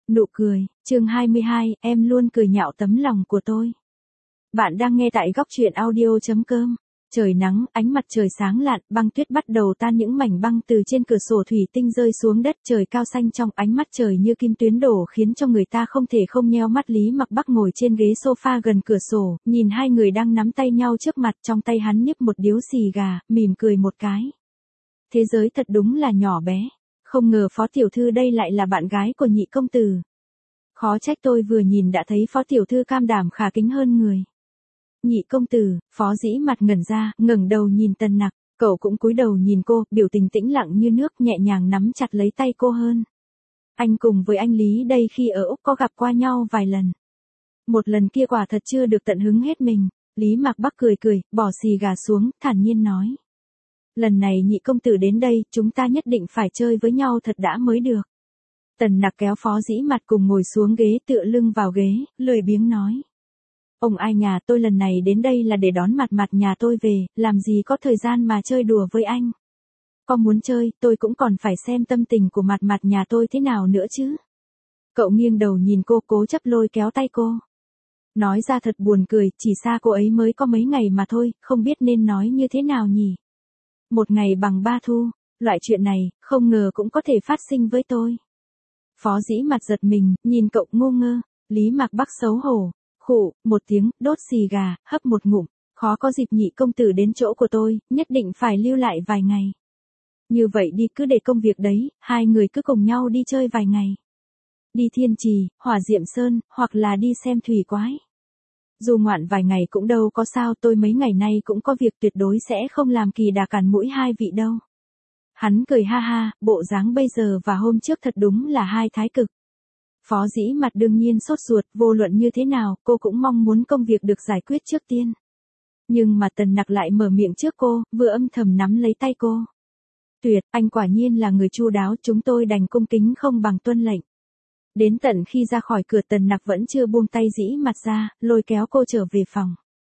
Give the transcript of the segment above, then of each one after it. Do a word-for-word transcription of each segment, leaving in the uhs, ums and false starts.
Nụ cười, chương hai mươi hai, em luôn cười nhạo tấm lòng của tôi. Bạn đang nghe tại góc truyện audio.com. Trời nắng, ánh mặt trời sáng lạn, băng tuyết bắt đầu tan, những mảnh băng từ trên cửa sổ thủy tinh rơi xuống đất, trời cao xanh trong, ánh mắt trời như kim tuyến đổ khiến cho người ta không thể không nheo mắt. Lý Mặc Bắc ngồi trên ghế sofa gần cửa sổ, nhìn hai người đang nắm tay nhau trước mặt, trong tay hắn niếp một điếu xì gà, mỉm cười một cái. Thế giới thật đúng là nhỏ bé. Không ngờ Phó tiểu thư đây lại là bạn gái của Nhị công tử. Khó trách tôi vừa nhìn đã thấy Phó tiểu thư cam đảm khả kính hơn người. Nhị công tử, Phó Dĩ Mặt ngẩn ra, ngẩng đầu nhìn Tần Nặc, cậu cũng cúi đầu nhìn cô, biểu tình tĩnh lặng như nước, nhẹ nhàng nắm chặt lấy tay cô hơn. Anh cùng với anh Lý đây khi ở Úc có gặp qua nhau vài lần. Một lần kia quả thật chưa được tận hứng hết mình. Lý Mặc Bắc cười cười, bỏ xì gà xuống, thản nhiên nói. Lần này Nhị công tử đến đây, chúng ta nhất định phải chơi với nhau thật đã mới được. Tần Nặc kéo Phó Dĩ Mặt cùng ngồi xuống ghế, tựa lưng vào ghế, lười biếng nói. Ông ai nhà tôi lần này đến đây là để đón Mặt Mặt nhà tôi về, làm gì có thời gian mà chơi đùa với anh. Có muốn chơi, tôi cũng còn phải xem tâm tình của Mặt Mặt nhà tôi thế nào nữa chứ. Cậu nghiêng đầu nhìn cô, cố chấp lôi kéo tay cô. Nói ra thật buồn cười, chỉ xa cô ấy mới có mấy ngày mà thôi, không biết nên nói như thế nào nhỉ. Một ngày bằng ba thu, loại chuyện này, không ngờ cũng có thể phát sinh với tôi. Phó Dĩ Mặt giật mình, nhìn cậu ngu ngơ. Lý Mặc Bắc xấu hổ, khụ, một tiếng, đốt xì gà, hấp một ngụm. Khó có dịp Nhị công tử đến chỗ của tôi, nhất định phải lưu lại vài ngày. Như vậy đi, cứ để công việc đấy, hai người cứ cùng nhau đi chơi vài ngày. Đi Thiên Trì, Hỏa Diệm Sơn, hoặc là đi xem thủy quái. Dù ngoạn vài ngày cũng đâu có sao, tôi mấy ngày nay cũng có việc, tuyệt đối sẽ không làm kỳ đà cản mũi hai vị đâu. Hắn cười ha ha, bộ dáng bây giờ và hôm trước thật đúng là hai thái cực. Phó Dĩ Mặt đương nhiên sốt ruột, vô luận như thế nào, cô cũng mong muốn công việc được giải quyết trước tiên. Nhưng mà Tần Nặc lại mở miệng trước cô, vừa âm thầm nắm lấy tay cô. Tuyệt, anh quả nhiên là người chu đáo, chúng tôi đành cung kính không bằng tuân lệnh. Đến tận khi ra khỏi cửa, Tần Nặc vẫn chưa buông tay Dĩ Mặt ra, lôi kéo cô trở về phòng.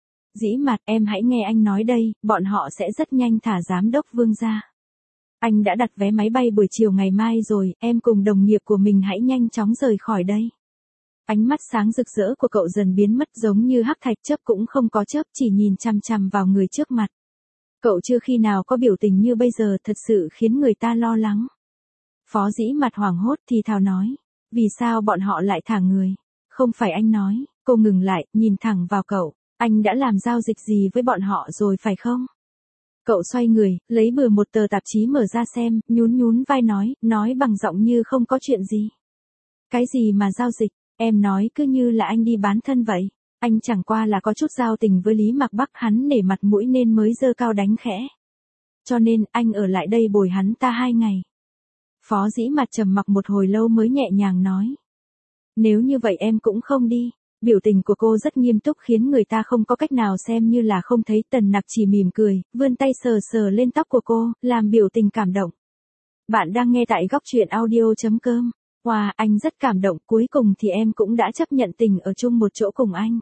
Dĩ Mặt, em hãy nghe anh nói đây, bọn họ sẽ rất nhanh thả giám đốc Vương ra. Anh đã đặt vé máy bay buổi chiều ngày mai rồi, em cùng đồng nghiệp của mình hãy nhanh chóng rời khỏi đây. Ánh mắt sáng rực rỡ của cậu dần biến mất, giống như hắc thạch, chớp cũng không có chớp, chỉ nhìn chằm chằm vào người trước mặt. Cậu chưa khi nào có biểu tình như bây giờ, thật sự khiến người ta lo lắng. Phó Dĩ Mặt hoảng hốt thì thào nói. Vì sao bọn họ lại thả người? Không phải anh nói. Cô ngừng lại, nhìn thẳng vào cậu. Anh đã làm giao dịch gì với bọn họ rồi phải không? Cậu xoay người, lấy bừa một tờ tạp chí mở ra xem, nhún nhún vai nói, nói bằng giọng như không có chuyện gì. Cái gì mà giao dịch? Em nói cứ như là anh đi bán thân vậy. Anh chẳng qua là có chút giao tình với Lý Mặc Bắc, hắn để mặt mũi nên mới giơ cao đánh khẽ. Cho nên, anh ở lại đây bồi hắn ta hai ngày. Phó Dĩ Mặt trầm mặc một hồi lâu mới nhẹ nhàng nói. Nếu như vậy em cũng không đi. Biểu tình của cô rất nghiêm túc khiến người ta không có cách nào xem như là không thấy. Tần Nặc chỉ mỉm cười, vươn tay sờ sờ lên tóc của cô, làm biểu tình cảm động. Bạn đang nghe tại góc truyện audio.com. Wow, anh rất cảm động, cuối cùng thì em cũng đã chấp nhận tình ở chung một chỗ cùng anh.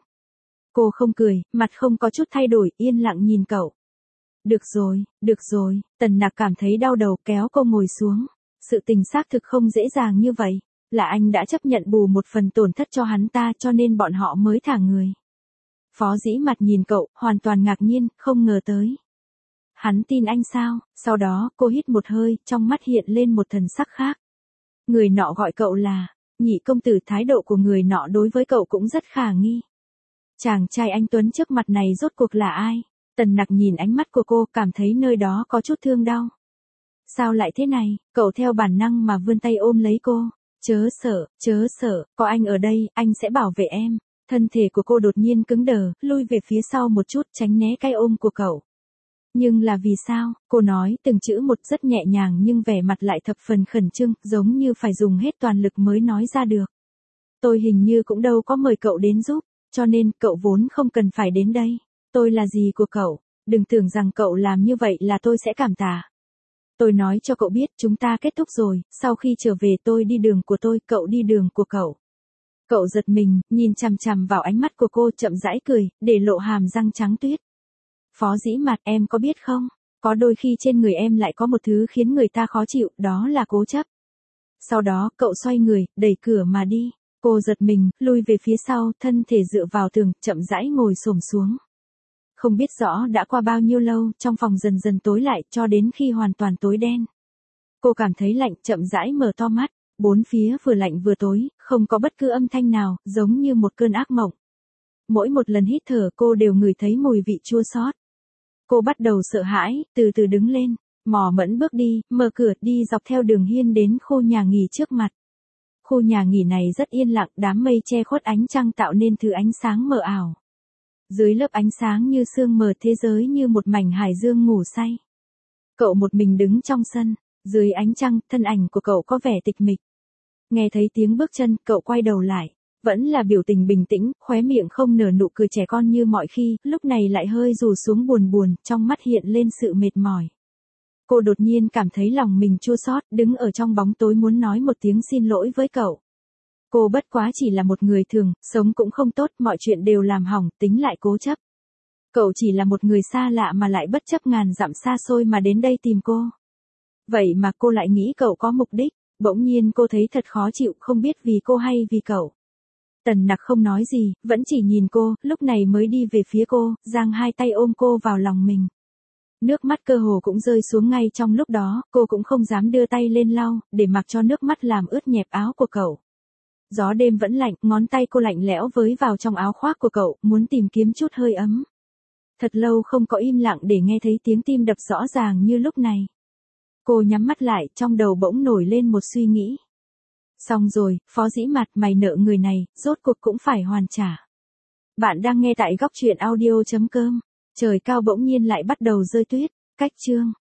Cô không cười, mặt không có chút thay đổi, yên lặng nhìn cậu. Được rồi, được rồi, Tần Nặc cảm thấy đau đầu, kéo cô ngồi xuống. Sự tình xác thực không dễ dàng như vậy. Là anh đã chấp nhận bù một phần tổn thất cho hắn ta, cho nên bọn họ mới thả người. Phó Dĩ Mặt nhìn cậu, hoàn toàn ngạc nhiên, không ngờ tới. Hắn tin anh sao? Sau đó, cô hít một hơi, trong mắt hiện lên một thần sắc khác. Người nọ gọi cậu là Nhị công tử, thái độ của người nọ đối với cậu cũng rất khả nghi. Chàng trai anh tuấn trước mặt này rốt cuộc là ai? Tần Nặc nhìn ánh mắt của cô, cảm thấy nơi đó có chút thương đau. Sao lại thế này? Cậu theo bản năng mà vươn tay ôm lấy cô. Chớ sợ, chớ sợ, có anh ở đây, anh sẽ bảo vệ em. Thân thể của cô đột nhiên cứng đờ, lui về phía sau một chút, tránh né cái ôm của cậu. Nhưng là vì sao? Cô nói từng chữ một rất nhẹ nhàng nhưng vẻ mặt lại thập phần khẩn trương, giống như phải dùng hết toàn lực mới nói ra được. Tôi hình như cũng đâu có mời cậu đến giúp, cho nên cậu vốn không cần phải đến đây. Tôi là gì của cậu? Đừng tưởng rằng cậu làm như vậy là tôi sẽ cảm tạ. Tôi nói cho cậu biết, chúng ta kết thúc rồi, sau khi trở về tôi đi đường của tôi, cậu đi đường của cậu. Cậu giật mình, nhìn chằm chằm vào ánh mắt của cô, chậm rãi cười, để lộ hàm răng trắng tuyết. Phó Dĩ Mặt, em có biết không? Có đôi khi trên người em lại có một thứ khiến người ta khó chịu, đó là cố chấp. Sau đó, cậu xoay người, đẩy cửa mà đi. Cô giật mình, lui về phía sau, thân thể dựa vào tường, chậm rãi ngồi xổm xuống. Không biết rõ đã qua bao nhiêu lâu, trong phòng dần dần tối lại, cho đến khi hoàn toàn tối đen. Cô cảm thấy lạnh, chậm rãi mở to mắt. Bốn phía vừa lạnh vừa tối, không có bất cứ âm thanh nào, giống như một cơn ác mộng. Mỗi một lần hít thở cô đều ngửi thấy mùi vị chua xót. Cô bắt đầu sợ hãi, từ từ đứng lên, mò mẫm bước đi, mở cửa, đi dọc theo đường hiên đến khu nhà nghỉ trước mặt. Khu nhà nghỉ này rất yên lặng, đám mây che khuất ánh trăng tạo nên thứ ánh sáng mờ ảo. Dưới lớp ánh sáng như sương mờ, thế giới như một mảnh hải dương ngủ say. Cậu một mình đứng trong sân, dưới ánh trăng, thân ảnh của cậu có vẻ tịch mịch. Nghe thấy tiếng bước chân, cậu quay đầu lại. Vẫn là biểu tình bình tĩnh, khóe miệng không nở nụ cười trẻ con như mọi khi, lúc này lại hơi rủ xuống buồn buồn, trong mắt hiện lên sự mệt mỏi. Cô đột nhiên cảm thấy lòng mình chua xót, đứng ở trong bóng tối muốn nói một tiếng xin lỗi với cậu. Cô bất quá chỉ là một người thường, sống cũng không tốt, mọi chuyện đều làm hỏng, tính lại cố chấp. Cậu chỉ là một người xa lạ mà lại bất chấp ngàn dặm xa xôi mà đến đây tìm cô. Vậy mà cô lại nghĩ cậu có mục đích, bỗng nhiên cô thấy thật khó chịu, không biết vì cô hay vì cậu. Tần Nặc không nói gì, vẫn chỉ nhìn cô, lúc này mới đi về phía cô, giang hai tay ôm cô vào lòng mình. Nước mắt cơ hồ cũng rơi xuống ngay trong lúc đó, cô cũng không dám đưa tay lên lau, để mặc cho nước mắt làm ướt nhẹp áo của cậu. Gió đêm vẫn lạnh, ngón tay cô lạnh lẽo với vào trong áo khoác của cậu, muốn tìm kiếm chút hơi ấm. Thật lâu không có im lặng để nghe thấy tiếng tim đập rõ ràng như lúc này. Cô nhắm mắt lại, trong đầu bỗng nổi lên một suy nghĩ. Xong rồi, Phó Dĩ Mạt, mày nợ người này, rốt cuộc cũng phải hoàn trả. Bạn đang nghe tại góc truyện audio chấm com. Trời cao bỗng nhiên lại bắt đầu rơi tuyết. Cách chương